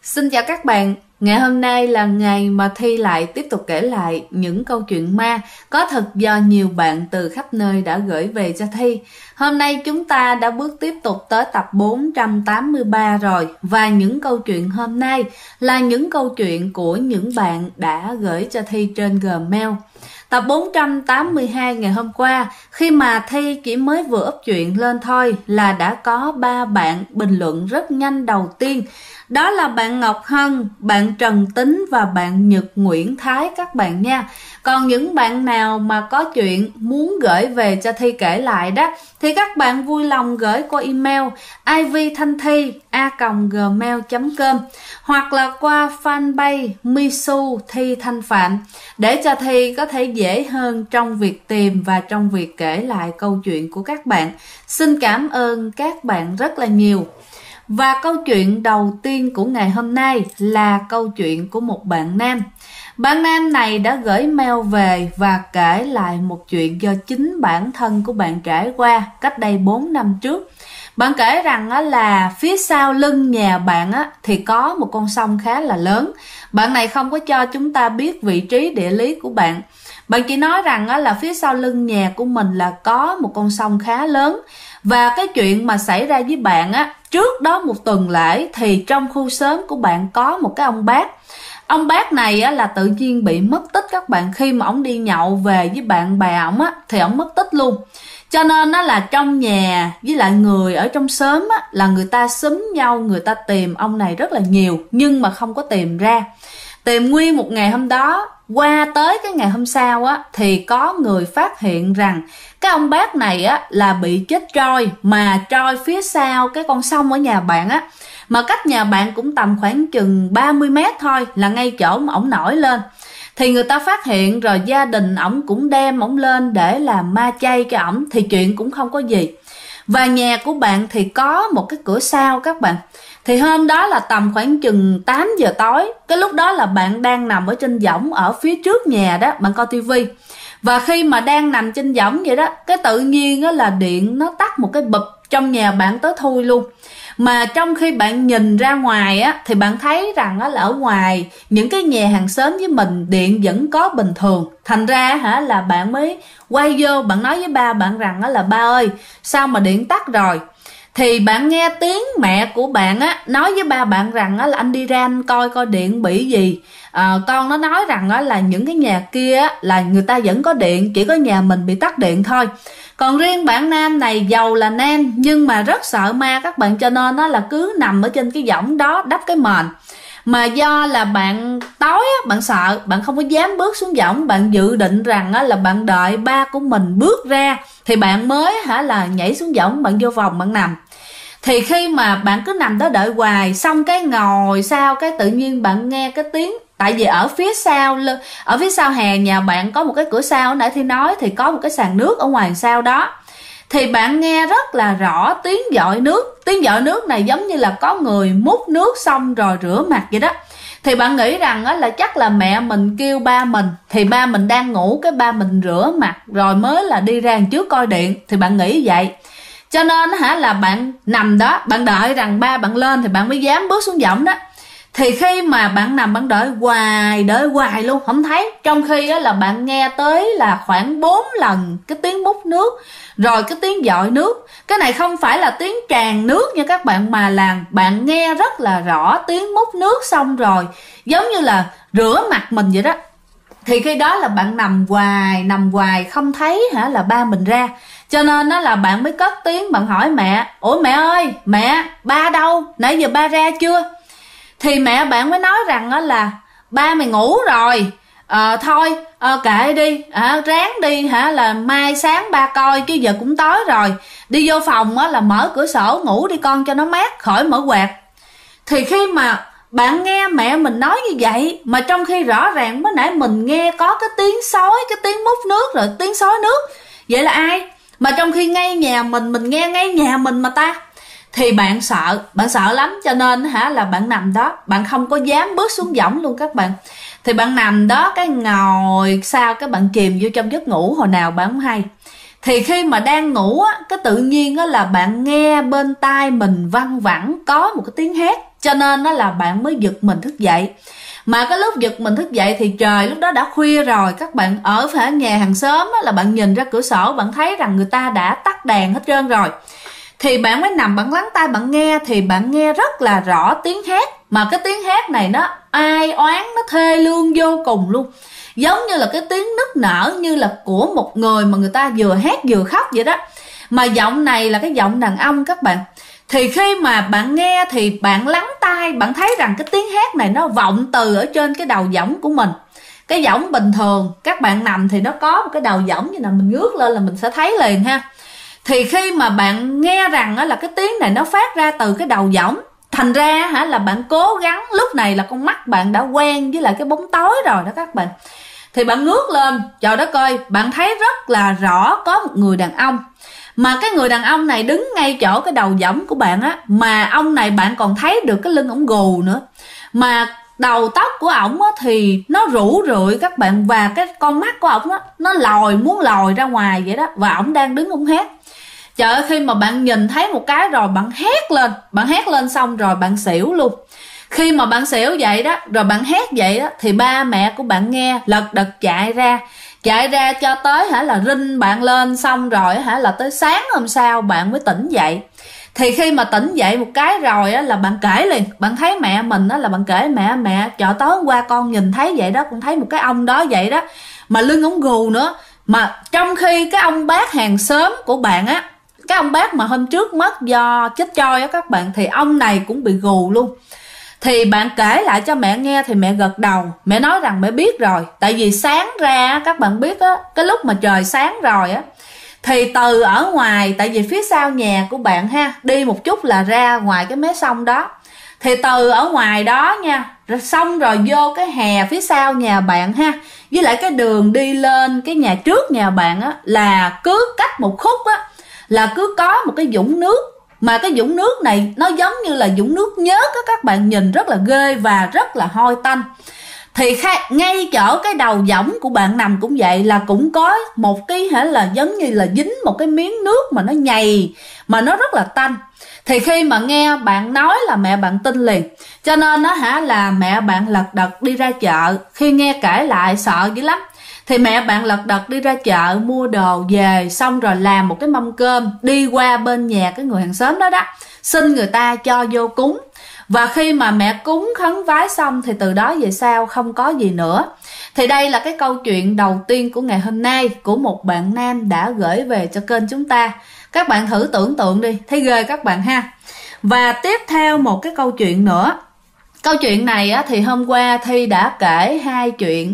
Xin chào các bạn, ngày hôm nay là ngày mà Thi lại tiếp tục kể lại những câu chuyện ma có thật do nhiều bạn từ khắp nơi đã gửi về cho Thi. Hôm nay chúng ta đã bước tiếp tục tới tập 483 rồi, và những câu chuyện hôm nay là những câu chuyện của những bạn đã gửi cho Thi trên Gmail. Tập 482 ngày hôm qua, khi mà Thi chỉ mới vừa up chuyện lên thôi là đã có 3 bạn bình luận rất nhanh đầu tiên. Đó là bạn Ngọc Hân, bạn Trần Tính và bạn Nhật Nguyễn Thái các bạn nha. Còn những bạn nào mà có chuyện muốn gửi về cho Thi kể lại đó thì các bạn vui lòng gửi qua email ivthanthi@gmail.com hoặc là qua fanpage Misu Thi Thanh Phạm để cho Thi có thể dễ hơn trong việc tìm và trong việc kể lại câu chuyện của các bạn. Xin cảm ơn các bạn rất là nhiều. Và câu chuyện đầu tiên của ngày hôm nay là câu chuyện của một bạn nam. Bạn nam này đã gửi mail về và kể lại một chuyện do chính bản thân của bạn trải qua cách đây 4 năm trước. Bạn kể rằng là phía sau lưng nhà bạn thì có một con sông khá là lớn. Bạn này không có cho chúng ta biết vị trí địa lý của bạn. Bạn chỉ nói rằng là phía sau lưng nhà của mình là có một con sông khá lớn. Và cái chuyện mà xảy ra với bạn trước đó một tuần lễ thì trong khu xóm của bạn có một cái ông bác. Ông bác này là tự nhiên bị mất tích các bạn. Khi mà ông đi nhậu về với bạn bè ổng thì ổng mất tích luôn. Cho nên là trong nhà với lại người ở trong xóm là người ta xúm nhau, người ta tìm ông này rất là nhiều nhưng mà không có tìm ra. Tìm nguyên một ngày hôm đó, qua tới cái ngày hôm sau thì có người phát hiện rằng cái ông bác này là bị chết trôi, mà trôi phía sau cái con sông ở nhà bạn mà cách nhà bạn cũng tầm khoảng chừng 30 mét thôi, là ngay chỗ mà ổng nổi lên. Thì người ta phát hiện rồi, gia đình ổng cũng đem ổng lên để làm ma chay cho ổng, thì chuyện cũng không có gì. Và nhà của bạn thì có một cái cửa sau các bạn. Thì hôm đó là tầm khoảng chừng 8 giờ tối. Cái lúc đó là bạn đang nằm ở trên võng ở phía trước nhà đó, bạn coi tivi. Và khi mà đang nằm trên võng vậy đó, cái tự nhiên là điện nó tắt một cái bụp trong nhà bạn tới thui luôn. Mà trong khi bạn nhìn ra ngoài thì bạn thấy rằng là ở ngoài những cái nhà hàng xóm với mình điện vẫn có bình thường. Thành ra là bạn mới quay vô, bạn nói với ba bạn rằng là ba ơi, sao mà điện tắt rồi? Thì bạn nghe tiếng mẹ của bạn nói với ba bạn rằng là anh đi ra anh coi điện bị gì. Con nó nói rằng là những cái nhà kia là người ta vẫn có điện, chỉ có nhà mình bị tắt điện thôi. Còn riêng bạn nam này giàu là nam nhưng mà rất sợ ma các bạn, cho nên là cứ nằm ở trên cái võng đó đắp cái mền. Mà do là bạn tối bạn sợ, bạn không có dám bước xuống võng, bạn dự định rằng là bạn đợi ba của mình bước ra thì bạn mới là nhảy xuống võng, bạn vô phòng bạn nằm. Thì khi mà bạn cứ nằm đó đợi hoài, xong cái ngồi sau cái tự nhiên bạn nghe cái tiếng. Tại vì ở phía sau hè nhà bạn có một cái cửa sau, nãy thì nói thì có một cái sàn nước ở ngoài sau đó. Thì bạn nghe rất là rõ tiếng dội nước. Tiếng dội nước này giống như là có người múc nước xong rồi rửa mặt vậy đó. Thì bạn nghĩ rằng là chắc là mẹ mình kêu ba mình, thì ba mình đang ngủ, cái ba mình rửa mặt rồi mới là đi ra trước coi điện. Thì bạn nghĩ vậy. Cho nên là bạn nằm đó, bạn đợi rằng ba bạn lên thì bạn mới dám bước xuống võng đó. Thì khi mà bạn nằm bạn đợi hoài luôn không thấy. Trong khi là bạn nghe tới là khoảng 4 lần cái tiếng múc nước, rồi cái tiếng dội nước. Cái này không phải là tiếng tràn nước nha các bạn, mà là bạn nghe rất là rõ tiếng múc nước xong rồi giống như là rửa mặt mình vậy đó. Thì khi đó là bạn nằm hoài không thấy là ba mình ra. Cho nên là bạn mới cất tiếng, bạn hỏi mẹ: ủa mẹ ơi, mẹ, ba đâu? Nãy giờ ba ra chưa? Thì mẹ bạn mới nói rằng là ba mày ngủ rồi, thôi kệ đi, ráng đi là mai sáng ba coi, chứ giờ cũng tối rồi. Đi vô phòng là mở cửa sổ ngủ đi con cho nó mát, khỏi mở quạt. Thì khi mà bạn nghe mẹ mình nói như vậy, mà trong khi rõ ràng mới nãy mình nghe có cái tiếng sói, cái tiếng múc nước rồi tiếng sói nước, vậy là ai? Mà trong khi ngay nhà mình nghe ngay nhà mình mà ta. Thì bạn sợ lắm, cho nên là bạn nằm đó, bạn không có dám bước xuống võng luôn các bạn. Thì bạn nằm đó cái ngồi sao cái bạn chìm vô trong giấc ngủ hồi nào bạn không hay. Thì khi mà đang ngủ á, cái tự nhiên á là bạn nghe bên tai mình văng vẳng có một cái tiếng hét, cho nên đó là bạn mới giật mình thức dậy. Mà cái lúc giật mình thức dậy thì trời lúc đó đã khuya rồi, các bạn ở phải nhà hàng xóm á, là bạn nhìn ra cửa sổ bạn thấy rằng người ta đã tắt đèn hết trơn rồi. Thì bạn mới nằm bạn lắng tai bạn nghe, thì bạn nghe rất là rõ tiếng hét. Mà cái tiếng hét này nó ai oán, nó thê lương vô cùng luôn, giống như là cái tiếng nức nở như là của một người mà người ta vừa hét vừa khóc vậy đó. Mà giọng này là cái giọng đàn ông các bạn. Thì khi mà bạn nghe thì bạn lắng tai, bạn thấy rằng cái tiếng hét này nó vọng từ ở trên cái đầu võng của mình. Cái võng bình thường các bạn nằm thì nó có một cái đầu võng như là mình ngước lên là mình sẽ thấy liền ha. Thì khi mà bạn nghe rằng là cái tiếng này nó phát ra từ cái đầu võng, thành ra là bạn cố gắng, lúc này là con mắt bạn đã quen với lại cái bóng tối rồi đó các bạn. Thì bạn ngước lên, trời đất ơi, bạn thấy rất là rõ có một người đàn ông. Mà cái người đàn ông này đứng ngay chỗ cái đầu võng của bạn á, mà ông này bạn còn thấy được cái lưng ổng gù nữa. Mà đầu tóc của ổng á thì nó rủ rượi các bạn, và cái con mắt của ổng á nó lòi, muốn lòi ra ngoài vậy đó, và ổng đang đứng ổng hét. Trời ơi, khi mà bạn nhìn thấy một cái rồi bạn hét lên xong rồi bạn xỉu luôn. Khi mà bạn xỉu vậy đó, rồi bạn hét vậy đó, thì ba mẹ của bạn nghe lật đật chạy ra cho tới là rinh bạn lên, xong rồi là tới sáng hôm sau bạn mới tỉnh dậy. Thì khi mà tỉnh dậy một cái rồi là bạn kể liền, bạn thấy mẹ mình là bạn kể mẹ trời tối hôm qua con nhìn thấy vậy đó, con thấy một cái ông đó vậy đó, mà lưng ống gù nữa. Mà trong khi cái ông bác hàng xóm của bạn á, cái ông bác mà hôm trước mất do chết trôi á các bạn, thì ông này cũng bị gù luôn. Thì bạn kể lại cho mẹ nghe thì mẹ gật đầu, mẹ nói rằng mẹ biết rồi. Tại vì sáng ra các bạn biết á, cái lúc mà trời sáng rồi á, thì từ ở ngoài, tại vì phía sau nhà của bạn ha, đi một chút là ra ngoài cái mé sông đó. Thì từ ở ngoài đó nha, xong rồi vô cái hè phía sau nhà bạn ha, với lại cái đường đi lên cái nhà trước nhà bạn á, là cứ cách một khúc á là cứ có một cái vũng nước. Mà cái vũng nước này nó giống như là vũng nước nhớt á, các bạn nhìn rất là ghê và rất là hôi tanh. Thì ngay chỗ cái đầu võng của bạn nằm cũng vậy, là cũng có một cái là giống như là dính một cái miếng nước mà nó nhầy, mà nó rất là tanh. Thì khi mà nghe bạn nói là mẹ bạn tin liền, cho nên là mẹ bạn lật đật đi ra chợ. Khi nghe kể lại sợ dữ lắm, thì mẹ bạn lật đật đi ra chợ mua đồ về, xong rồi làm một cái mâm cơm, đi qua bên nhà cái người hàng xóm đó đó, xin người ta cho vô cúng. Và khi mà mẹ cúng khấn vái xong thì từ đó về sau không có gì nữa. Thì đây là cái câu chuyện đầu tiên của ngày hôm nay của một bạn nam đã gửi về cho kênh chúng ta. Các bạn thử tưởng tượng đi, thấy ghê các bạn ha. Và tiếp theo một cái câu chuyện nữa. Câu chuyện này á, thì hôm qua Thi đã kể hai chuyện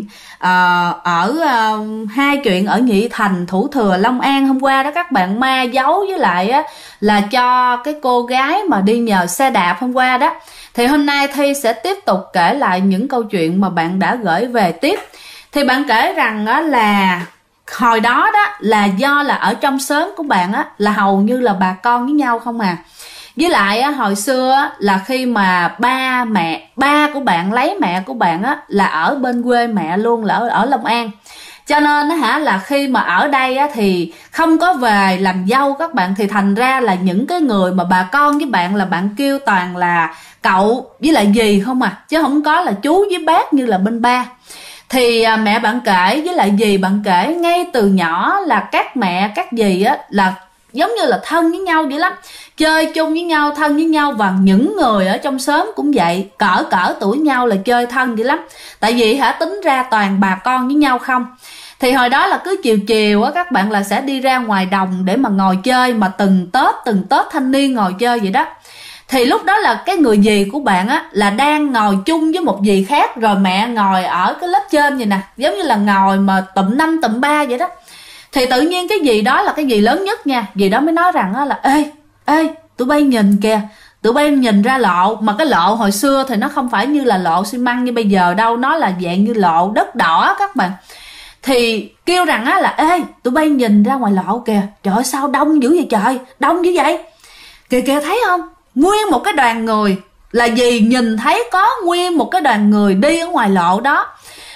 hai chuyện ở Nhị Thành, Thủ Thừa, Long An hôm qua đó các bạn, ma giấu với lại á, là cho cái cô gái mà đi nhờ xe đạp hôm qua đó. Thì hôm nay Thi sẽ tiếp tục kể lại những câu chuyện mà bạn đã gửi về tiếp. Thì bạn kể rằng á, là hồi đó đó là do là ở trong xóm của bạn á, là hầu như là bà con với nhau không à. Với lại á, hồi xưa á, là khi mà ba của bạn lấy mẹ của bạn á, là ở bên quê mẹ luôn, là ở Long An. Cho nên á, là khi mà ở đây á, thì không có về làm dâu các bạn. Thì thành ra là những cái người mà bà con với bạn là bạn kêu toàn là cậu với lại dì không à, chứ không có là chú với bác như là bên ba. Thì mẹ bạn kể với lại dì bạn kể ngay từ nhỏ là các mẹ các dì á, là giống như là thân với nhau vậy lắm, chơi chung với nhau, thân với nhau. Và những người ở trong xóm cũng vậy, cỡ tuổi nhau là chơi thân vậy lắm. Tại vì tính ra toàn bà con với nhau không. Thì hồi đó là cứ chiều chiều á, các bạn là sẽ đi ra ngoài đồng để mà ngồi chơi, mà từng Tết thanh niên ngồi chơi vậy đó. Thì lúc đó là cái người dì của bạn á, là đang ngồi chung với một dì khác, rồi mẹ ngồi ở cái lớp trên vậy nè, giống như là ngồi mà tụm 5 tụm 3 vậy đó. Thì tự nhiên cái dì đó là cái dì lớn nhất nha, dì đó mới nói rằng á, là ê tụi bay nhìn kìa, tụi bay nhìn ra lộ. Mà cái lộ hồi xưa thì nó không phải như là lộ xi măng như bây giờ đâu, nó là dạng như lộ đất đỏ các bạn. Thì kêu rằng á, là tụi bay nhìn ra ngoài lộ kìa, trời ơi sao đông dữ vậy trời, đông dữ vậy kìa thấy không, nguyên một cái đoàn người. Là dì nhìn thấy có nguyên một cái đoàn người đi ở ngoài lộ đó.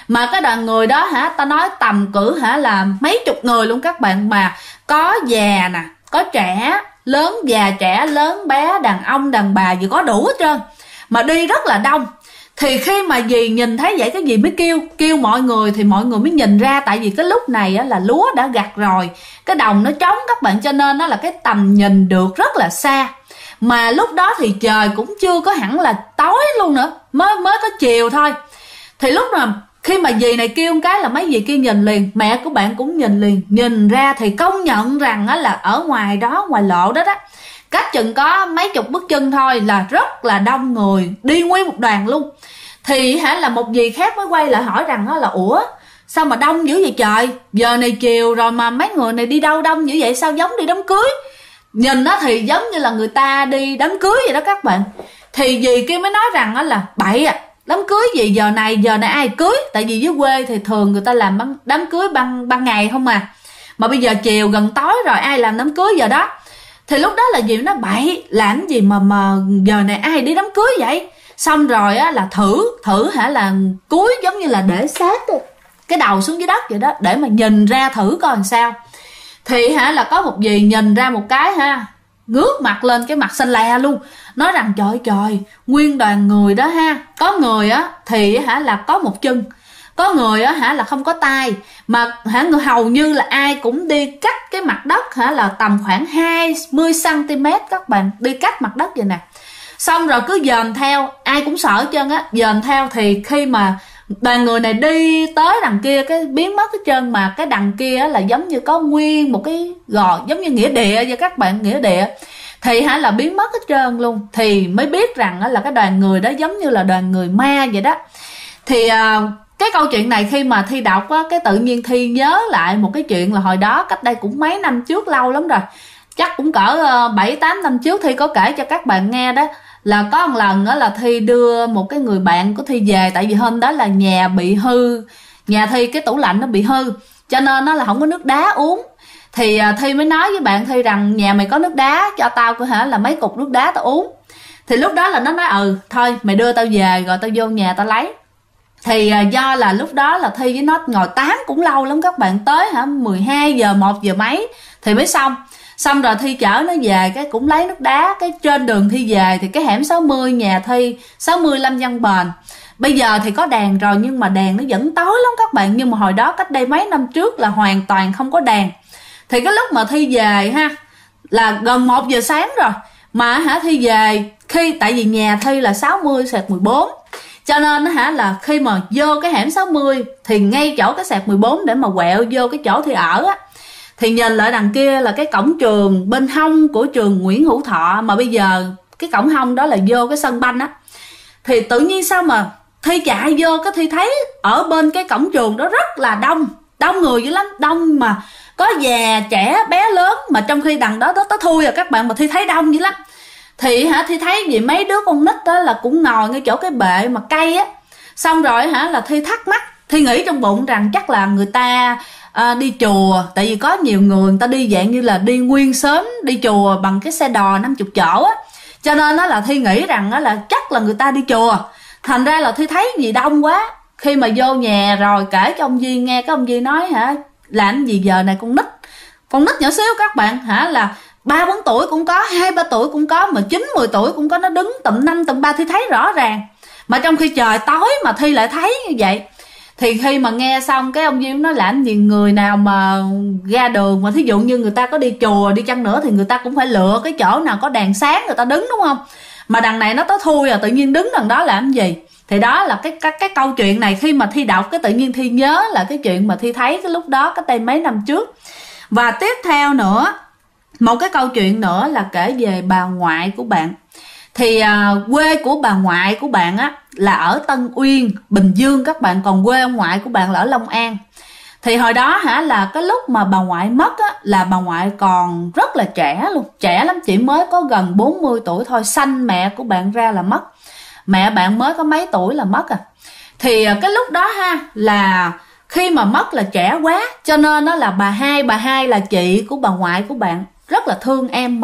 Mà cái đoàn người đó hả, ta nói tầm cỡ hả là mấy chục người luôn các bạn, mà có già nè, có trẻ, lớn, già, trẻ, lớn, bé, đàn ông, đàn bà gì có đủ hết trơn, mà đi rất là đông. Thì khi mà dì nhìn thấy vậy, cái dì mới kêu mọi người, thì mọi người mới nhìn ra. Tại vì cái lúc này á, là lúa đã gặt rồi, cái đồng nó trống các bạn, cho nên nó là cái tầm nhìn được rất là xa. Mà lúc đó thì trời cũng chưa có hẳn là tối luôn nữa, mới có chiều thôi. Thì lúc mà khi mà dì này kêu cái là mấy dì kia nhìn liền, mẹ của bạn cũng nhìn liền. Nhìn ra thì công nhận rằng á, là ở ngoài đó, ngoài lộ đó đó, cách chừng có mấy chục bước chân thôi là rất là đông người, đi nguyên một đoàn luôn. Thì hả là một dì khác mới quay lại hỏi rằng đó là ủa sao mà đông dữ vậy trời, giờ này chiều rồi mà mấy người này đi đâu đông dữ vậy, sao giống đi đám cưới. Nhìn nó thì giống như là người ta đi đám cưới vậy đó các bạn. Thì dì kia mới nói rằng đó là bậy à, đám cưới gì giờ này ai cưới. Tại vì dưới quê thì thường người ta làm đám cưới ban ngày không mà bây giờ chiều gần tối rồi ai làm đám cưới giờ đó. Thì lúc đó là dì nói bậy, làm gì mà giờ này ai đi đám cưới vậy. Xong rồi á là thử hả là cúi giống như là để sát cái đầu xuống dưới đất vậy đó, để mà nhìn ra thử coi làm sao. Thì hả là có một dì nhìn ra một cái ha, ngước mặt lên, cái mặt xanh lè luôn, nói rằng trời nguyên đoàn người đó ha, có người á thì hả là có một chân, có người á hả là không có tay, mà hả người hầu như là ai cũng đi cắt cái mặt đất hả là tầm khoảng 20 cm các bạn, đi cắt mặt đất vậy nè. Xong rồi cứ dòm theo, ai cũng sợ hết trơn á, dòm theo. Thì khi mà đoàn người này đi tới đằng kia cái biến mất hết trơn, mà cái đằng kia là giống như có nguyên một cái gò giống như nghĩa địa vậy các bạn, nghĩa địa thì hả là biến mất hết trơn luôn. Thì mới biết rằng là cái đoàn người đó giống như là đoàn người ma vậy đó. Thì cái câu chuyện này khi mà Thi đọc á, cái tự nhiên Thi nhớ lại một cái chuyện là hồi đó cách đây cũng mấy năm trước, lâu lắm rồi, chắc cũng cỡ 7-8 năm trước. Thi có kể cho các bạn nghe đó, là có một lần đó là Thi đưa một cái người bạn của Thi về. Tại vì hôm đó là nhà bị hư, nhà Thi cái tủ lạnh nó bị hư, cho nên nó là không có nước đá uống. Thì Thi mới nói với bạn Thi rằng nhà mày có nước đá cho tao có hả là mấy cục nước đá tao uống. Thì lúc đó là nó nói thôi mày đưa tao về rồi tao vô nhà tao lấy. Thì do là lúc đó là Thi với nó ngồi tám cũng lâu lắm các bạn, tới hả 12 giờ 1 giờ mấy thì mới xong rồi Thi chở nó về, cái cũng lấy nước đá. Cái trên đường Thi về thì cái hẻm 60 nhà Thi, 60 Lâm Văn Bền, bây giờ thì có đèn rồi nhưng mà đèn nó vẫn tối lắm các bạn. Nhưng mà hồi đó cách đây mấy năm trước là hoàn toàn không có đèn. Thì cái lúc mà Thi về ha là gần 1 giờ sáng rồi, mà hả Thi về tại vì nhà Thi là 60/14, cho nên hả là khi mà vô cái hẻm 60 thì ngay chỗ cái sẹt 14 để mà quẹo vô cái chỗ Thi ở á, thì nhìn lại đằng kia là cái cổng trường bên hông của trường Nguyễn Hữu Thọ, mà bây giờ cái cổng hông đó là vô cái sân banh á. Thì tự nhiên sao mà Thi chạy vô cái Thi thấy ở bên cái cổng trường đó rất là đông người dữ lắm, đông mà có già trẻ bé lớn, mà trong khi đằng đó tới thui các bạn, mà Thi thấy đông dữ lắm. Thì hả Thi thấy gì mấy đứa con nít đó là cũng ngồi ngay chỗ cái bệ mà cây á. Xong rồi hả là Thi thắc mắc, Thi nghĩ trong bụng rằng chắc là người ta đi chùa. Tại vì có nhiều người ta đi dạng như là đi nguyên xóm đi chùa bằng cái xe đò 50 chỗ á, cho nên đó là Thi nghĩ rằng đó là chắc là người ta đi chùa. Thành ra là Thi thấy gì đông quá. Khi mà vô nhà rồi kể cho ông Duy nghe, cái ông Duy nói hả làm gì giờ này con nít nhỏ xíu các bạn hả là 3-4 tuổi cũng có, 2-3 tuổi cũng có, mà 9-10 tuổi cũng có, nó đứng tầm 5 tầm 3 Thi thấy rõ ràng. Mà trong khi trời tối mà Thi lại thấy như vậy. Thì khi mà nghe xong cái ông Diêm nói làm gì người nào mà ra đường mà thí dụ như người ta có đi chùa đi chăng nữa thì người ta cũng phải lựa cái chỗ nào có đèn sáng người ta đứng, đúng không? Mà đằng này nó tới thui tự nhiên đứng đằng đó làm gì? Thì đó là cái câu chuyện này, khi mà Thi đọc cái tự nhiên Thi nhớ là cái chuyện mà Thi thấy cái lúc đó cách đây mấy năm trước. Và tiếp theo nữa, một cái câu chuyện nữa là kể về bà ngoại của bạn. Thì quê của bà ngoại của bạn á là ở Tân Uyên, Bình Dương các bạn, còn quê ông ngoại của bạn là ở Long An. Thì hồi đó hả là cái lúc mà bà ngoại mất á là bà ngoại còn rất là trẻ luôn, trẻ lắm, chỉ mới có gần 40 tuổi thôi, sanh mẹ của bạn ra là mất. Mẹ bạn mới có mấy tuổi là mất Thì cái lúc đó ha là khi mà mất là trẻ quá, cho nên đó là bà hai là chị của bà ngoại của bạn rất là thương em mình,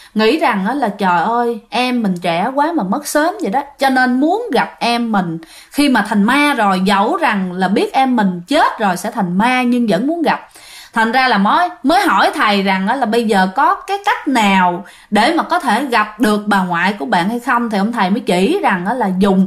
nghĩ rằng đó là trời ơi em mình trẻ quá mà mất sớm vậy đó, cho nên muốn gặp em mình khi mà thành ma rồi, dẫu rằng là biết em mình chết rồi sẽ thành ma nhưng vẫn muốn gặp. Thành ra là mới hỏi thầy rằng đó là bây giờ có cái cách nào để mà có thể gặp được bà ngoại của bạn hay không. Thì ông thầy mới chỉ rằng đó là dùng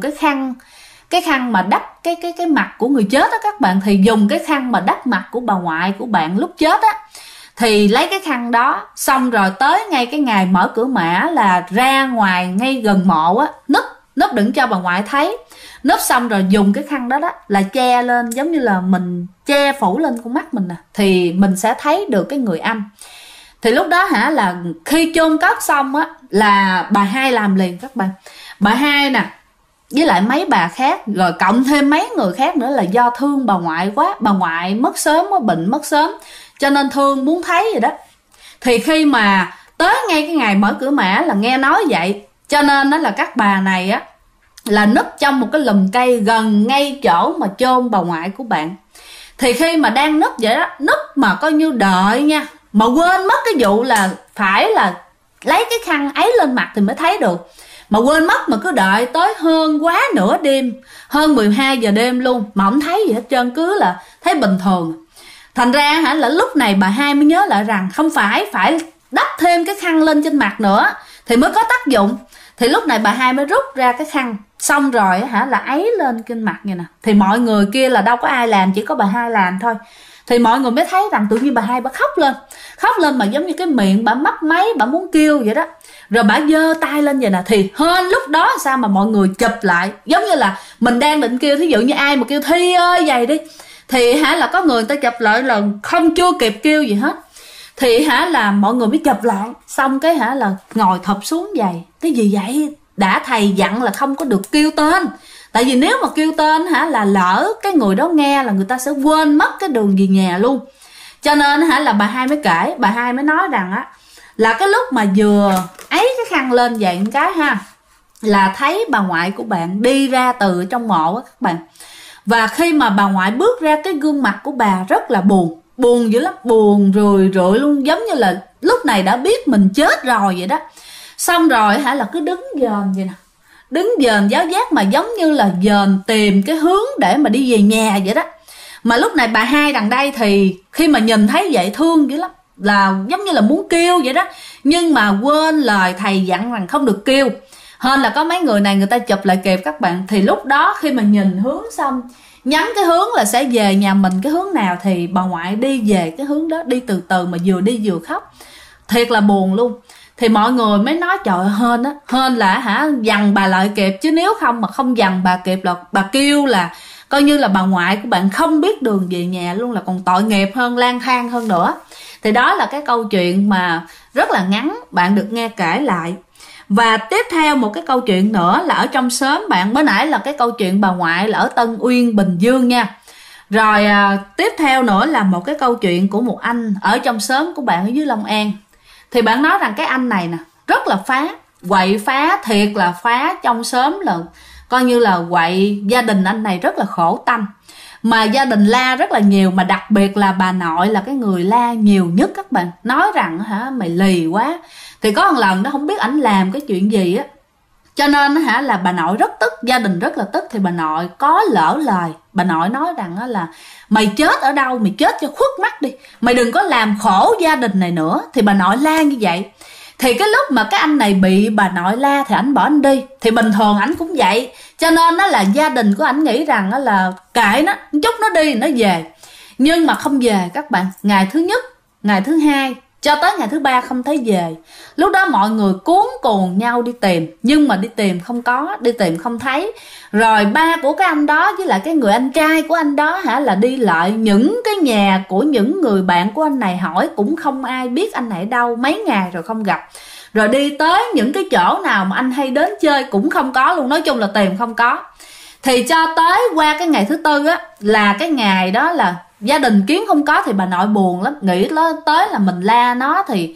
cái khăn mà đắp cái mặt của người chết đó các bạn. Thì dùng cái khăn mà đắp mặt của bà ngoại của bạn lúc chết á, thì lấy cái khăn đó xong rồi tới ngay cái ngày mở cửa mả là ra ngoài ngay gần mộ á, núp đừng cho bà ngoại thấy, núp xong rồi dùng cái khăn đó là che lên, giống như là mình che phủ lên con mắt mình nè, thì mình sẽ thấy được cái người âm. Thì lúc đó là khi chôn cất xong á là bà Hai làm liền các bạn. Bà Hai nè với lại mấy bà khác, rồi cộng thêm mấy người khác nữa, là do thương bà ngoại quá, bà ngoại mất sớm quá, bệnh mất sớm cho nên thương muốn thấy vậy đó. Thì khi mà tới ngay cái ngày mở cửa mả là nghe nói vậy, cho nên đó là các bà này á là núp trong một cái lùm cây gần ngay chỗ mà chôn bà ngoại của bạn. Thì khi mà đang núp vậy đó, núp mà coi như đợi nha, mà quên mất cái vụ là phải là lấy cái khăn ấy lên mặt thì mới thấy được, mà quên mất mà cứ đợi tới hơn quá nửa đêm, hơn 12 giờ đêm luôn mà không thấy gì hết trơn, cứ là thấy bình thường. Thành ra là lúc này bà Hai mới nhớ lại rằng không phải đắp thêm cái khăn lên trên mặt nữa thì mới có tác dụng. Thì lúc này bà Hai mới rút ra cái khăn, xong rồi là ấy lên trên mặt vậy nè. Thì mọi người kia là đâu có ai làm, chỉ có bà Hai làm thôi. Thì mọi người mới thấy rằng tự nhiên bà Hai bà khóc lên mà giống như cái miệng bà mấp máy, bà muốn kêu vậy đó. Rồi bà giơ tay lên vậy nè. Thì hên lúc đó sao mà mọi người chụp lại, giống như là mình đang định kêu, thí dụ như ai mà kêu Thi ơi vậy đi, thì là có người ta chụp lại là không chưa kịp kêu gì hết. Thì là mọi người mới chụp lại, xong cái là ngồi thụp xuống vậy. Cái gì vậy? Đã thầy dặn là không có được kêu tên. Tại vì nếu mà kêu tên là lỡ cái người đó nghe là người ta sẽ quên mất cái đường về nhà luôn. Cho nên là bà Hai mới kể, bà Hai mới nói rằng á là cái lúc mà vừa ấy cái khăn lên vậy một cái là thấy bà ngoại của bạn đi ra từ trong mộ á các bạn. Và khi mà bà ngoại bước ra, cái gương mặt của bà rất là buồn dữ lắm, buồn rười rượi luôn, giống như là lúc này đã biết mình chết rồi vậy đó. Xong rồi là cứ đứng dòm vậy nè, đứng dòm giáo giác mà giống như là dòm tìm cái hướng để mà đi về nhà vậy đó. Mà lúc này bà Hai đằng đây thì khi mà nhìn thấy vậy thương dữ lắm, là giống như là muốn kêu vậy đó, nhưng mà quên lời thầy dặn rằng không được kêu. Hên là có mấy người này người ta chụp lại kịp các bạn. Thì lúc đó khi mà nhìn hướng xong, nhắm cái hướng là sẽ về nhà mình cái hướng nào, thì bà ngoại đi về cái hướng đó, đi từ từ mà vừa đi vừa khóc, thiệt là buồn luôn. Thì mọi người mới nói trời ơi, hên là dằn bà lại kịp, chứ nếu không mà không dằn bà kịp là bà kêu là coi như là bà ngoại của bạn không biết đường về nhà luôn, là còn tội nghiệp hơn, lang thang hơn nữa. Thì đó là cái câu chuyện mà rất là ngắn bạn được nghe kể lại. Và tiếp theo một cái câu chuyện nữa là ở trong xóm bạn, mới nãy là cái câu chuyện bà ngoại là ở Tân Uyên, Bình Dương nha. Rồi tiếp theo nữa là một cái câu chuyện của một anh ở trong xóm của bạn ở dưới Long An. Thì bạn nói rằng cái anh này nè rất là quậy phá, thiệt là phá trong xóm, là coi như là quậy gia đình anh này rất là khổ tâm. Mà gia đình la rất là nhiều, mà đặc biệt là bà nội là cái người la nhiều nhất các bạn. Nói rằng mày lì quá. Thì có một lần nó không biết ảnh làm cái chuyện gì á, cho nên là bà nội rất tức, gia đình rất là tức. Thì bà nội có lỡ lời, bà nội nói rằng là mày chết ở đâu, mày chết cho khuất mắt đi, mày đừng có làm khổ gia đình này nữa. Thì bà nội la như vậy. Thì cái lúc mà cái anh này bị bà nội la thì ảnh bỏ anh đi. Thì bình thường ảnh cũng vậy, cho nên là gia đình của ảnh nghĩ rằng là kệ nó, chút nó đi nó về. Nhưng mà không về các bạn. Ngày thứ nhất, ngày thứ hai cho tới ngày thứ ba không thấy về. Lúc đó mọi người cuống cuồng nhau đi tìm, nhưng mà đi tìm không có, đi tìm không thấy. Rồi ba của cái anh đó với lại cái người anh trai của anh đó là đi lại những cái nhà của những người bạn của anh này hỏi, cũng không ai biết anh này ở đâu, mấy ngày rồi không gặp. Rồi đi tới những cái chỗ nào mà anh hay đến chơi cũng không có luôn, nói chung là tìm không có. Thì cho tới qua cái ngày thứ tư á, là cái ngày đó là gia đình kiếm không có, thì bà nội buồn lắm, nghĩ tới là mình la nó thì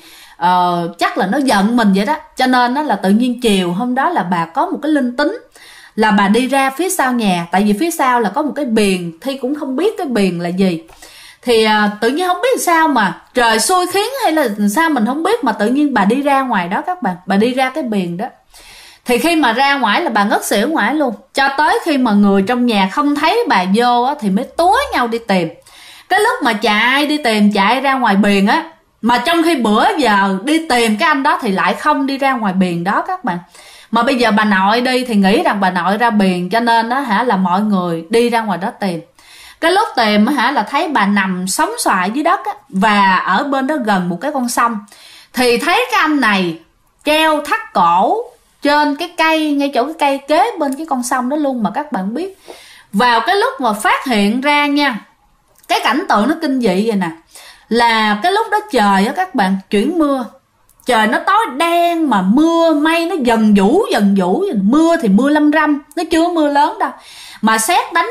chắc là nó giận mình vậy đó. Cho nên là tự nhiên chiều hôm đó là bà có một cái linh tính là bà đi ra phía sau nhà, tại vì phía sau là có một cái biền, Thi cũng không biết cái biền là gì. Thì tự nhiên không biết sao mà trời xui khiến hay là sao mình không biết, mà tự nhiên bà đi ra ngoài đó các bạn, bà đi ra cái biền đó. Thì khi mà ra ngoài là bà ngất xỉu ngoài luôn, cho tới khi mà người trong nhà không thấy bà vô á, thì mới túa nhau đi tìm. Cái lúc mà chạy đi tìm, chạy ra ngoài biền á, mà trong khi bữa giờ đi tìm cái anh đó thì lại không đi ra ngoài biền đó các bạn. Mà bây giờ bà nội đi thì nghĩ rằng bà nội ra biền, cho nên đó là mọi người đi ra ngoài đó tìm. Cái lúc tìm là thấy bà nằm sóng xoài dưới đất á, và ở bên đó gần một cái con sông. Thì thấy cái anh này treo thắt cổ trên cái cây, ngay chỗ cái cây kế bên cái con sông đó luôn mà các bạn biết. Vào cái lúc mà phát hiện ra nha, cái cảnh tượng nó kinh dị vậy nè, là cái lúc đó trời á các bạn chuyển mưa. Trời nó tối đen mà mưa mây nó dần vũ, mưa thì mưa lâm râm, nó chưa mưa lớn đâu, mà sét đánh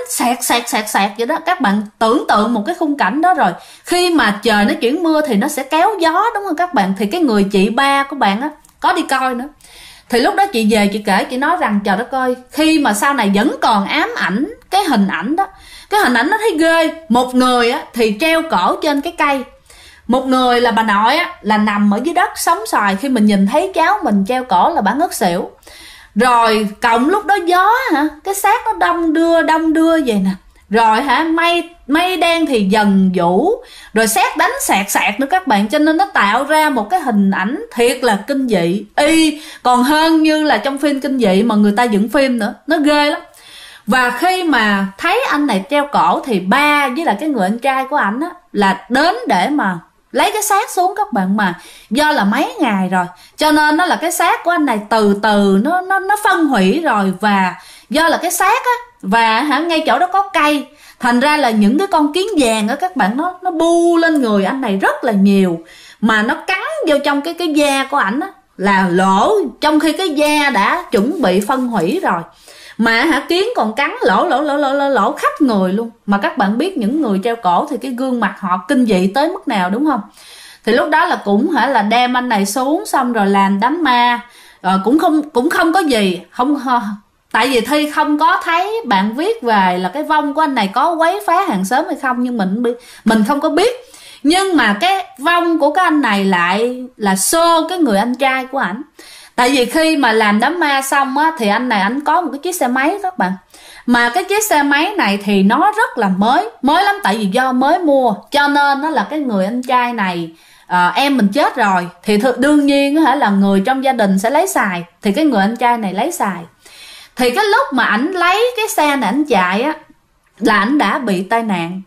sẹt vậy đó. Các bạn tưởng tượng một cái khung cảnh đó rồi. Khi mà trời nó chuyển mưa thì nó sẽ kéo gió, đúng không các bạn? Thì cái người chị ba của bạn á có đi coi nữa. Thì lúc đó chị về chị kể, chị nói rằng trời đất ơi, khi mà sau này vẫn còn ám ảnh cái hình ảnh đó. Cái hình ảnh nó thấy ghê. Một người á thì treo cổ trên cái cây, một người là bà nội á là nằm ở dưới đất sóng xoài. Khi mình nhìn thấy cháu mình treo cổ là bà ngất xỉu. Rồi cộng lúc đó gió cái xác nó đông đưa vậy nè. Rồi mây đen thì dần vũ, rồi sét đánh sẹt nữa các bạn. Cho nên nó tạo ra một cái hình ảnh thiệt là kinh dị, y còn hơn như là trong phim kinh dị mà người ta dựng phim nữa. Nó ghê lắm. Và khi mà thấy anh này treo cổ thì ba với lại cái người anh trai của ảnh á là đến để mà lấy cái xác xuống các bạn. Mà do là mấy ngày rồi cho nên nó là cái xác của anh này từ từ nó phân hủy rồi. Và do là cái xác á, và ngay chỗ đó có cây, thành ra là những cái con kiến vàng á các bạn, nó bu lên người anh này rất là nhiều, mà nó cắn vô trong cái da của ảnh á là lỗ, trong khi cái da đã chuẩn bị phân hủy rồi. Mà kiến còn cắn lỗ khắp người luôn. Mà các bạn biết những người treo cổ thì cái gương mặt họ kinh dị tới mức nào, đúng không? Thì lúc đó là cũng là đem anh này xuống, xong rồi làm đám ma. Cũng không có gì, tại vì Thi không có thấy bạn viết về là cái vong của anh này có quấy phá hàng xóm hay không, nhưng mình không có biết. Nhưng mà cái vong của cái anh này lại là xô cái người anh trai của ảnh. Tại vì khi mà làm đám ma xong á, thì anh này anh có một cái chiếc xe máy các bạn. Mà cái chiếc xe máy này thì nó rất là mới lắm. Tại vì do mới mua, cho nên nó là cái người anh trai này, em mình chết rồi thì đương nhiên là người trong gia đình sẽ lấy xài. Thì cái người anh trai này lấy xài. Thì cái lúc mà ảnh lấy cái xe này ảnh chạy á, là ảnh đã bị tai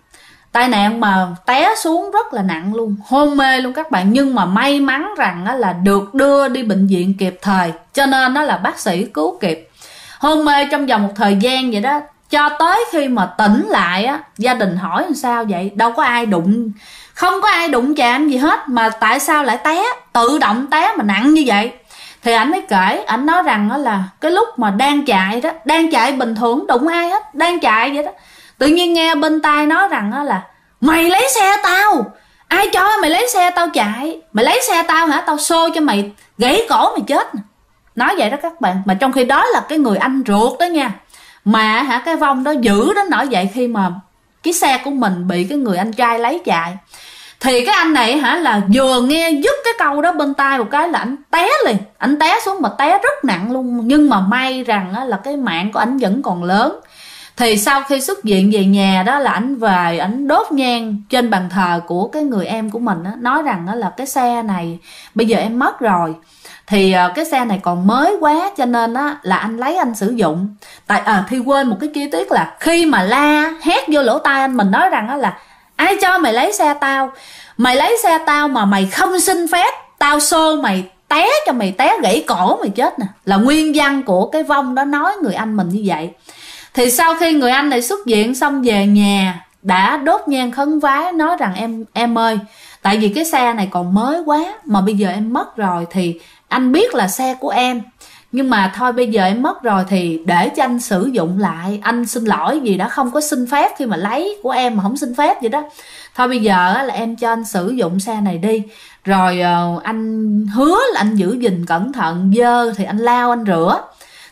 nạn mà té xuống rất là nặng luôn, hôn mê luôn các bạn. Nhưng mà may mắn rằng là được đưa đi bệnh viện kịp thời, cho nên nó là bác sĩ cứu kịp. Hôn mê trong vòng một thời gian vậy đó, cho tới khi mà tỉnh lại á, gia đình hỏi làm sao vậy, đâu có ai đụng, không có ai đụng chạm gì hết, mà tại sao lại té, tự động té mà nặng như vậy. Thì ảnh mới kể, ảnh nói rằng là cái lúc mà đang chạy bình thường, đụng ai hết, đang chạy vậy đó, tự nhiên nghe bên tai nói rằng là mày lấy xe tao, ai cho mày lấy xe tao chạy, mày lấy xe tao hả, tao xô cho mày gãy cổ mày chết. Nói vậy đó các bạn. Mà trong khi đó là cái người anh ruột đó nha. Mà cái vong đó dữ đến nỗi vậy, khi mà cái xe của mình bị cái người anh trai lấy chạy, thì cái anh này là vừa nghe dứt cái câu đó bên tai một cái là ảnh té liền. Ảnh té xuống mà té rất nặng luôn. Nhưng mà may rằng là cái mạng của ảnh vẫn còn lớn. Thì sau khi xuất viện về nhà đó là ảnh về, ảnh đốt nhang trên bàn thờ của cái người em của mình á, nói rằng là cái xe này bây giờ em mất rồi, thì cái xe này còn mới quá, cho nên là anh lấy anh sử dụng. Tại Thi quên một cái chi tiết là khi mà la hét vô lỗ tai anh mình nói rằng là ai cho mày lấy xe tao, mày lấy xe tao mà mày không xin phép, tao xô mày té cho mày té gãy cổ mày chết nè, là nguyên văn của cái vong đó nói người anh mình như vậy. Thì sau khi người anh này xuất viện xong về nhà, đã đốt nhang khấn vái, nói rằng em ơi, tại vì cái xe này còn mới quá, mà bây giờ em mất rồi thì anh biết là xe của em, nhưng mà thôi bây giờ em mất rồi thì để cho anh sử dụng lại, anh xin lỗi vì đã không có xin phép khi mà lấy của em mà không xin phép vậy đó. Thôi bây giờ là em cho anh sử dụng xe này đi, rồi anh hứa là anh giữ gìn cẩn thận, dơ thì anh lau anh rửa.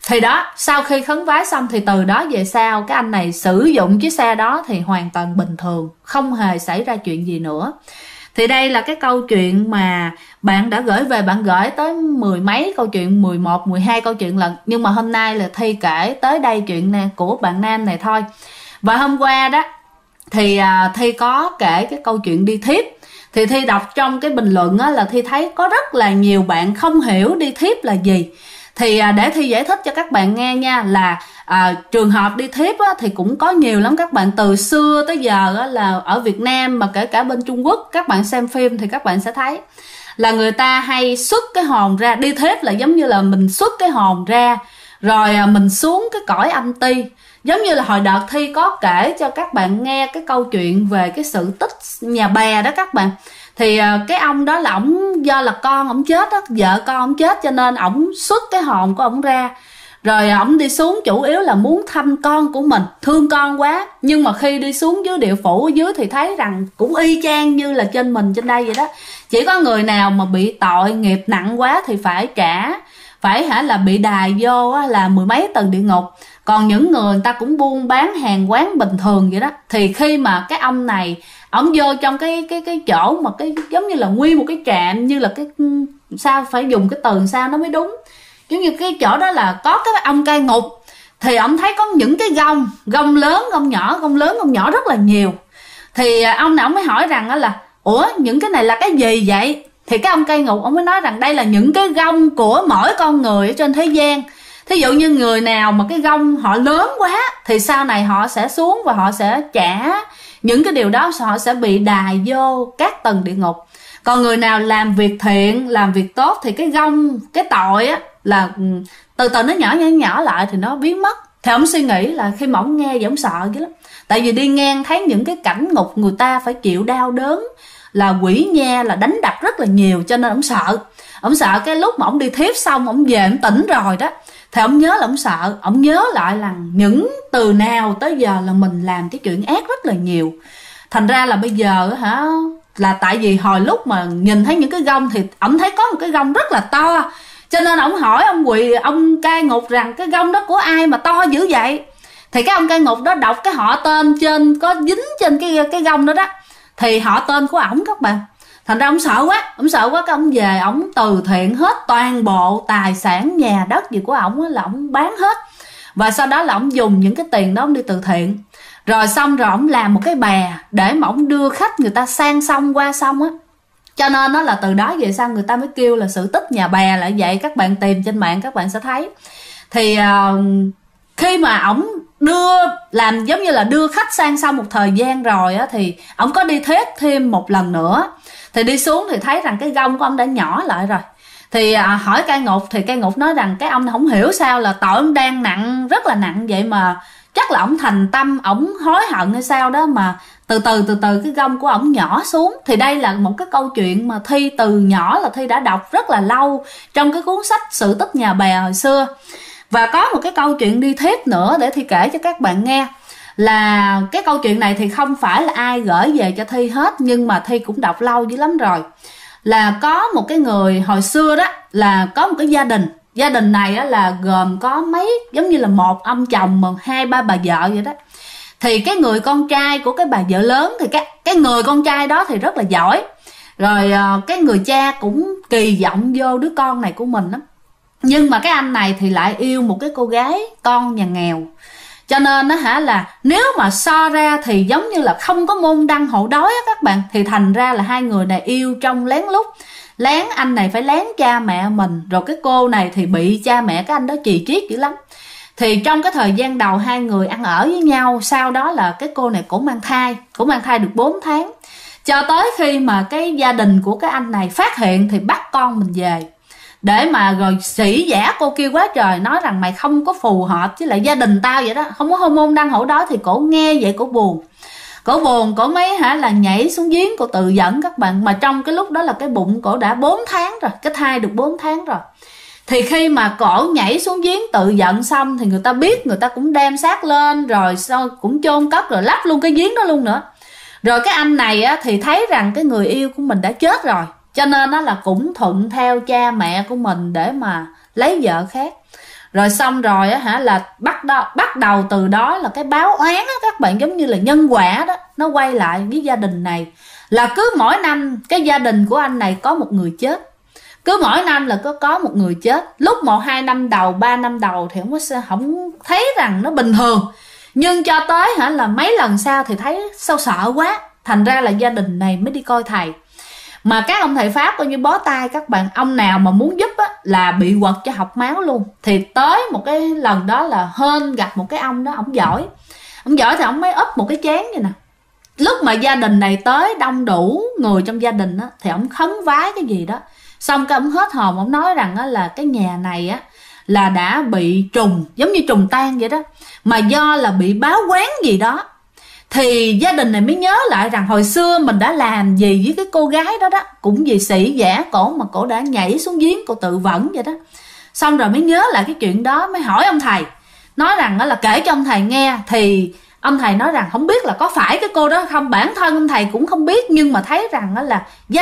Thì đó, sau khi khấn vái xong thì từ đó về sau cái anh này sử dụng chiếc xe đó thì hoàn toàn bình thường, không hề xảy ra chuyện gì nữa. Thì đây là cái câu chuyện mà bạn đã gửi về, bạn gửi tới 10 mấy câu chuyện, 11, 12 câu chuyện lần. Nhưng mà hôm nay là Thi kể tới đây chuyện này của bạn nam này thôi. Và hôm qua đó thì Thi có kể cái câu chuyện đi thiếp. Thì Thi đọc trong cái bình luận á, là Thi thấy có rất là nhiều bạn không hiểu đi thiếp là gì. Thì để Thi giải thích cho các bạn nghe nha, là trường hợp đi thiếp á, thì cũng có nhiều lắm các bạn. Từ xưa tới giờ á, là ở Việt Nam mà kể cả bên Trung Quốc, các bạn xem phim thì các bạn sẽ thấy là người ta hay xuất cái hồn ra. Đi thiếp là giống như là mình xuất cái hồn ra rồi mình xuống cái cõi âm ti. Giống như là hồi đợt Thi có kể cho các bạn nghe cái câu chuyện về cái sự tích nhà bè đó các bạn. Thì cái ông đó là ổng, do là con ổng chết đó, vợ con ổng chết, cho nên ổng xuất cái hồn của ổng ra. Rồi ổng đi xuống chủ yếu là muốn thăm con của mình, thương con quá. Nhưng mà khi đi xuống dưới địa phủ ở dưới thì thấy rằng cũng y chang như là trên mình trên đây vậy đó. Chỉ có người nào mà bị tội nghiệp nặng quá thì phải trả, phải là bị đày vô là 10 mấy tầng địa ngục. Còn những người ta cũng buôn bán hàng quán bình thường vậy đó. Thì khi mà cái ông này ổng vô trong cái chỗ mà cái giống như là nguyên một cái trạm, như là cái sao phải dùng cái từ sao nó mới đúng, giống như cái chỗ đó là có cái ông cai ngục. Thì ổng thấy có những cái gông lớn gông nhỏ, gông lớn gông nhỏ rất là nhiều. Thì ông này ổng mới hỏi rằng là ủa những cái này là cái gì vậy? Thì cái ông cai ngục ông mới nói rằng đây là những cái gông của mỗi con người ở trên thế gian. Thí dụ như người nào mà cái gông họ lớn quá thì sau này họ sẽ xuống và họ sẽ trả những cái điều đó, họ sẽ bị đày vô các tầng địa ngục. Còn người nào làm việc thiện, làm việc tốt thì cái gông, cái tội á là từ từ nó nhỏ lại thì nó biến mất. Thì ông suy nghĩ là khi mà ông nghe vậy ông sợ dữ lắm. Tại vì đi ngang thấy những cái cảnh ngục người ta phải chịu đau đớn, là quỷ nha, là đánh đập rất là nhiều, cho nên ông sợ. Ông sợ cái lúc mà ông đi thiếp xong, ông về ông tỉnh rồi đó, thì ông nhớ là ông sợ. Ông nhớ lại là những từ nào tới giờ là mình làm cái chuyện ác rất là nhiều. Thành ra là bây giờ là tại vì hồi lúc mà nhìn thấy những cái gông thì ông thấy có một cái gông rất là to, cho nên ông hỏi ông cai ngục rằng cái gông đó của ai mà to dữ vậy. Thì cái ông cai ngục đó đọc cái họ tên trên, có dính trên cái gông đó đó, thì họ tên của ổng các bạn. Thành ra ông sợ quá, cái ông về ông từ thiện hết toàn bộ tài sản nhà đất gì của ổng là ổng bán hết. Và sau đó là ổng dùng những cái tiền đó ổng đi từ thiện. Rồi xong rồi ổng làm một cái bè để mà ổng đưa khách người ta sang sông qua sông á. Cho nên nó là từ đó về sau người ta mới kêu là sự tích nhà bè là vậy. Các bạn tìm trên mạng các bạn sẽ thấy. Thì khi mà ổng làm giống như là đưa khách sang sông một thời gian rồi á, thì ổng có đi thiếp thêm một lần nữa. Thì đi xuống thì thấy rằng cái gông của ông đã nhỏ lại rồi. Thì hỏi cai ngục, thì cai ngục nói rằng cái ông không hiểu sao là tội ông đang nặng, rất là nặng vậy mà chắc là ổng thành tâm, ổng hối hận hay sao đó mà từ từ cái gông của ổng nhỏ xuống. Thì đây là một cái câu chuyện mà Thi từ nhỏ là Thi đã đọc rất là lâu trong cái cuốn sách Sự Tích Nhà Bè hồi xưa. Và có một cái câu chuyện đi thiếp nữa để Thi kể cho các bạn nghe. Là cái câu chuyện này thì không phải là ai gửi về cho Thi hết, nhưng mà Thi cũng đọc lâu dữ lắm rồi. Là có một cái người hồi xưa đó, là có một cái gia đình này á, là gồm có mấy, giống như là một ông chồng mà 2-3 bà vợ vậy đó. Thì cái người con trai của cái bà vợ lớn thì cái người con trai đó thì rất là giỏi. Rồi cái người cha cũng kỳ vọng vô đứa con này của mình lắm. Nhưng mà cái anh này thì lại yêu một cái cô gái con nhà nghèo. Cho nên là nếu mà so ra thì giống như là không có môn đăng hộ đói á các bạn. Thì thành ra là hai người này yêu trong lén lút. Anh này phải lén cha mẹ mình. Rồi cái cô này thì bị cha mẹ cái anh đó chì chiết dữ lắm. Thì trong cái thời gian đầu hai người ăn ở với nhau. Sau đó là cái cô này cũng mang thai được 4 tháng. Cho tới khi mà cái gia đình của cái anh này phát hiện thì bắt con mình về. Để mà rồi sĩ giả cô kêu quá trời, nói rằng mày không có phù hợp với lại gia đình tao vậy đó, không có hormone đăng hổ đó. Thì cổ nghe vậy cổ buồn, cổ mấy là nhảy xuống giếng, cổ tự dẫn các bạn. Mà trong cái lúc đó là cái bụng cổ đã 4 tháng rồi, cái thai được 4 tháng rồi. Thì khi mà cổ nhảy xuống giếng tự giận xong thì người ta biết, người ta cũng đem xác lên rồi sau cũng chôn cất rồi lắp luôn cái giếng đó luôn nữa. Rồi cái anh này á, thì thấy rằng cái người yêu của mình đã chết rồi, cho nên là cũng thuận theo cha mẹ của mình để mà lấy vợ khác. Rồi xong rồi á hả, là bắt đầu từ đó là cái báo oán á các bạn, giống như là nhân quả đó, nó quay lại với gia đình này. Là cứ mỗi năm cái gia đình của anh này có một người chết, cứ mỗi năm là có một người chết. Lúc 1-2 năm đầu, 3 năm đầu thì không thấy rằng nó bình thường, nhưng cho tới hả là mấy lần sau thì thấy sao sợ quá, thành ra là gia đình này mới đi coi thầy. Mà các ông thầy Pháp coi như bó tay các bạn, ông nào mà muốn giúp á là bị quật cho học máu luôn. Thì tới một cái lần đó là hên gặp một cái ông đó, ông giỏi thì ông mới úp một cái chén vậy nè. Lúc mà gia đình này tới đông đủ người trong gia đình á, thì ông khấn vái cái gì đó, xong cái ông hết hồn, ông nói rằng á là cái nhà này á là đã bị trùng, giống như trùng tan vậy đó, mà do là bị báo quán gì đó. Thì gia đình này mới nhớ lại rằng hồi xưa mình đã làm gì với cái cô gái đó đó, cũng vì sĩ giả cổ mà cổ đã nhảy xuống giếng, cổ tự vẫn vậy đó. Xong rồi mới nhớ lại cái chuyện đó, mới hỏi ông thầy, nói rằng là kể cho ông thầy nghe. Thì ông thầy nói rằng không biết là có phải cái cô đó không, bản thân ông thầy cũng không biết, nhưng mà thấy rằng là gia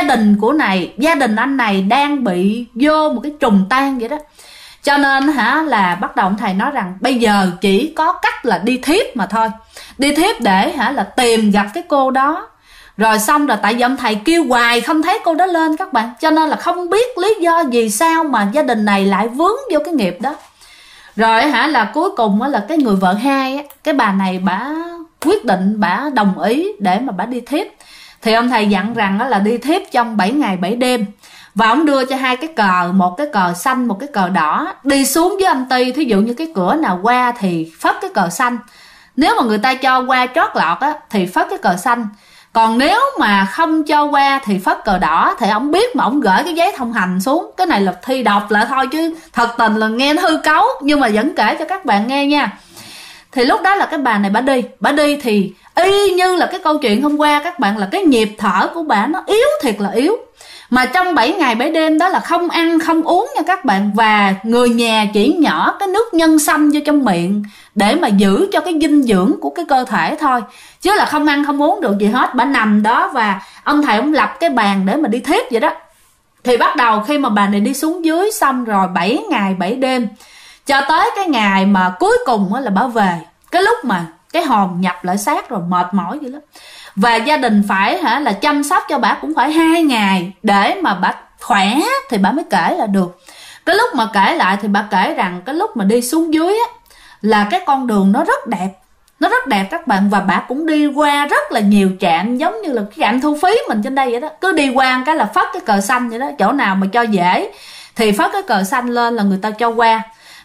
đình anh này đang bị vô một cái trùng tan vậy đó. Cho nên hả là bắt đầu ông thầy nói rằng bây giờ chỉ có cách là đi thiếp mà thôi, đi thiếp để hả là tìm gặp cái cô đó. Rồi xong rồi tại vì ông thầy kêu hoài không thấy cô đó lên các bạn, cho nên là không biết lý do gì sao mà gia đình này lại vướng vô cái nghiệp đó. Rồi hả là cuối cùng là cái người vợ hai á, cái bà này bả quyết định, bả đồng ý để mà bả đi thiếp. Thì ông thầy dặn rằng là đi thiếp trong 7 ngày 7 đêm. Và ông đưa cho 2 cái cờ, một cái cờ xanh, một cái cờ đỏ, đi xuống với âm ty. Thí dụ như cái cửa nào qua thì phất cái cờ xanh, nếu mà người ta cho qua trót lọt á thì phất cái cờ xanh, còn nếu mà không cho qua thì phất cờ đỏ. Thì ông biết mà ông gửi cái giấy thông hành xuống. Cái này là thi đọc lại thôi chứ thật tình là nghe nó hư cấu, nhưng mà vẫn kể cho các bạn nghe nha. Thì lúc đó là cái bà này bà đi thì y như là cái câu chuyện hôm qua các bạn, là cái nhịp thở của bà nó yếu thiệt là yếu. Mà trong 7 ngày 7 đêm đó là không ăn không uống nha các bạn. Và người nhà chỉ nhỏ cái nước nhân sâm vô trong miệng để mà giữ cho cái dinh dưỡng của cái cơ thể thôi, chứ là không ăn không uống được gì hết. Bà nằm đó và ông thầy ông lập cái bàn để mà đi thiếp vậy đó. Thì bắt đầu khi mà bà này đi xuống dưới xong rồi 7 ngày 7 đêm, cho tới cái ngày mà cuối cùng là bà về. Cái lúc mà cái hồn nhập lại xác rồi, mệt mỏi vậy đó. Và gia đình phải là chăm sóc cho bà cũng phải 2 ngày để mà bà khỏe thì bà mới kể là được. Cái lúc mà kể lại thì bà kể rằng cái lúc mà đi xuống dưới á, là cái con đường nó rất đẹp các bạn. Và bà cũng đi qua rất là nhiều trạm, giống như là cái trạm thu phí mình trên đây vậy đó. Cứ đi qua cái là phất cái cờ xanh vậy đó, chỗ nào mà cho dễ thì phất cái cờ xanh lên là người ta cho qua.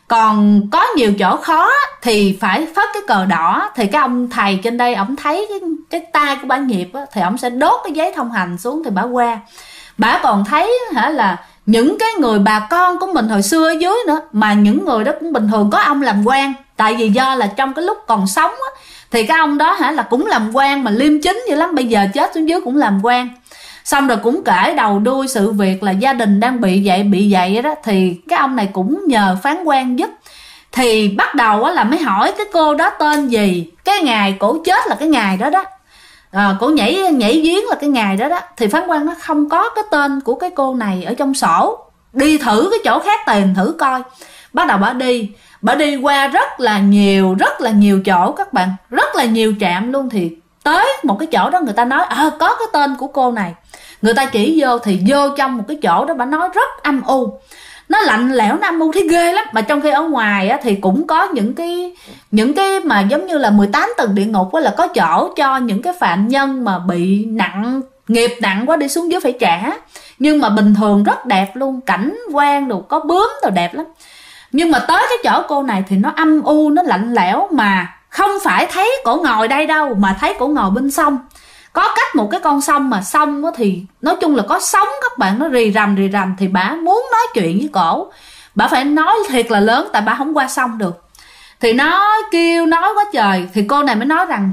Còn có nhiều chỗ khó thì phải phất cái cờ đỏ. Thì cái ông thầy trên đây ổng thấy cái tay của bà nghiệp á, thì ổng sẽ đốt cái giấy thông hành xuống thì bà qua. Bà còn thấy là những cái người bà con của mình hồi xưa ở dưới nữa, mà những người đó cũng bình thường có ông làm quan. Tại vì do là trong cái lúc còn sống á, thì cái ông đó là cũng làm quan mà liêm chính vậy lắm, bây giờ chết xuống dưới cũng làm quan. Xong rồi cũng kể đầu đuôi sự việc là gia đình đang bị vậy đó. Thì cái ông này cũng nhờ phán quan giúp. Thì bắt đầu là mới hỏi cái cô đó tên gì, cái ngày cổ chết là cái ngày đó đó, cổ nhảy giếng là cái ngày đó đó. Thì phán quan nó không có cái tên của cái cô này ở trong sổ, đi thử cái chỗ khác tìm thử coi. Bắt đầu bà đi qua rất là nhiều chỗ các bạn, rất là nhiều trạm luôn. Thì tới một cái chỗ đó người ta nói có cái tên của cô này, người ta chỉ vô. Thì vô trong một cái chỗ đó bà nói rất âm u, nó lạnh lẽo, nó âm u thấy ghê lắm. Mà trong khi ở ngoài á, thì cũng có những cái mà giống như là 18 tầng địa ngục á, là có chỗ cho những cái phạm nhân mà bị nghiệp nặng quá đi xuống dưới phải trả. Nhưng mà bình thường rất đẹp luôn, cảnh quan đồ có bướm đồ đẹp lắm. Nhưng mà tới cái chỗ cô này thì nó âm u, nó lạnh lẽo. Mà không phải thấy cổ ngồi đây đâu, mà thấy cổ ngồi bên sông. Có cách một cái con sông, mà sông thì nói chung là có sóng các bạn, nó rì rầm. Thì bà muốn nói chuyện với cổ, bà phải nói thiệt là lớn, tại bà không qua sông được. Thì nó kêu nói quá trời. Thì cô này mới nói rằng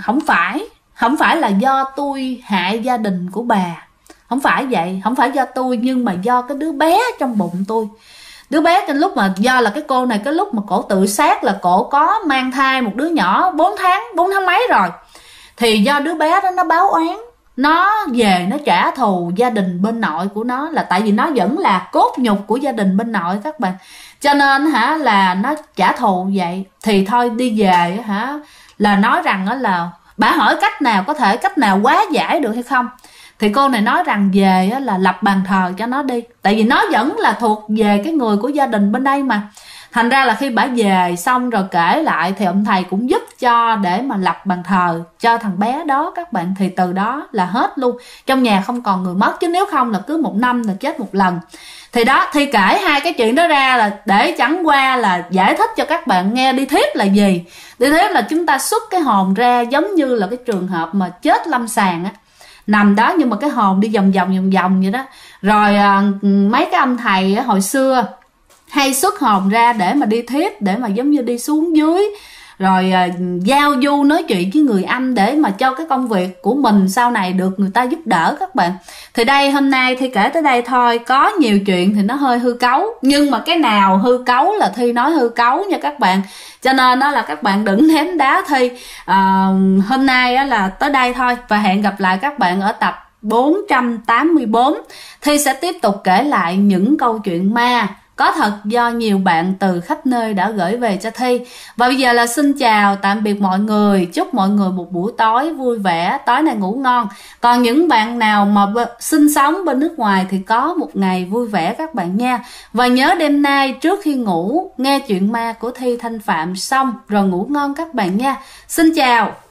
không phải là do tôi hại gia đình của bà, không phải vậy, không phải do tôi, nhưng mà do cái đứa bé trong bụng tôi. Đứa bé cái lúc mà do là cái cô này, cái lúc mà cổ tự sát là cổ có mang thai một đứa nhỏ 4 tháng mấy rồi. Thì do đứa bé đó nó báo oán, nó về nó trả thù gia đình bên nội của nó, là tại vì nó vẫn là cốt nhục của gia đình bên nội các bạn. Cho nên là nó trả thù vậy. Thì thôi đi về là nói rằng là bà hỏi cách nào, có thể cách nào hóa giải được hay không. Thì cô này nói rằng về là lập bàn thờ cho nó đi. Tại vì nó vẫn là thuộc về cái người của gia đình bên đây mà. Thành ra là khi bả về xong rồi kể lại thì ông thầy cũng giúp cho để mà lập bàn thờ cho thằng bé đó các bạn. Thì từ đó là hết luôn, trong nhà không còn người mất. Chứ nếu không là cứ 1 năm là chết 1 lần. Thì đó, Thi kể 2 cái chuyện đó ra là để chẳng qua là giải thích cho các bạn nghe đi thiếp là gì. Đi thiếp là chúng ta xuất cái hồn ra, giống như là cái trường hợp mà chết lâm sàng á, nằm đó nhưng mà cái hồn đi vòng vòng vậy đó. Rồi mấy cái ông thầy hồi xưa hay xuất hồn ra để mà đi thiếp, để mà giống như đi xuống dưới rồi giao du nói chuyện với người anh để mà cho cái công việc của mình sau này được người ta giúp đỡ các bạn. Thì đây hôm nay Thi kể tới đây thôi, có nhiều chuyện thì nó hơi hư cấu, nhưng mà cái nào hư cấu là Thi nói hư cấu nha các bạn. Cho nên đó là các bạn đừng ném đá Thi. Hôm nay là tới đây thôi, và hẹn gặp lại các bạn ở tập 484. Thi sẽ tiếp tục kể lại những câu chuyện ma có thật do nhiều bạn từ khắp nơi đã gửi về cho Thi. Và bây giờ là xin chào tạm biệt mọi người, chúc mọi người một buổi tối vui vẻ, tối nay ngủ ngon. Còn những bạn nào mà sinh sống bên nước ngoài thì có một ngày vui vẻ các bạn nha. Và nhớ đêm nay trước khi ngủ nghe chuyện ma của Thi Thanh Phạm xong rồi ngủ ngon các bạn nha. Xin chào.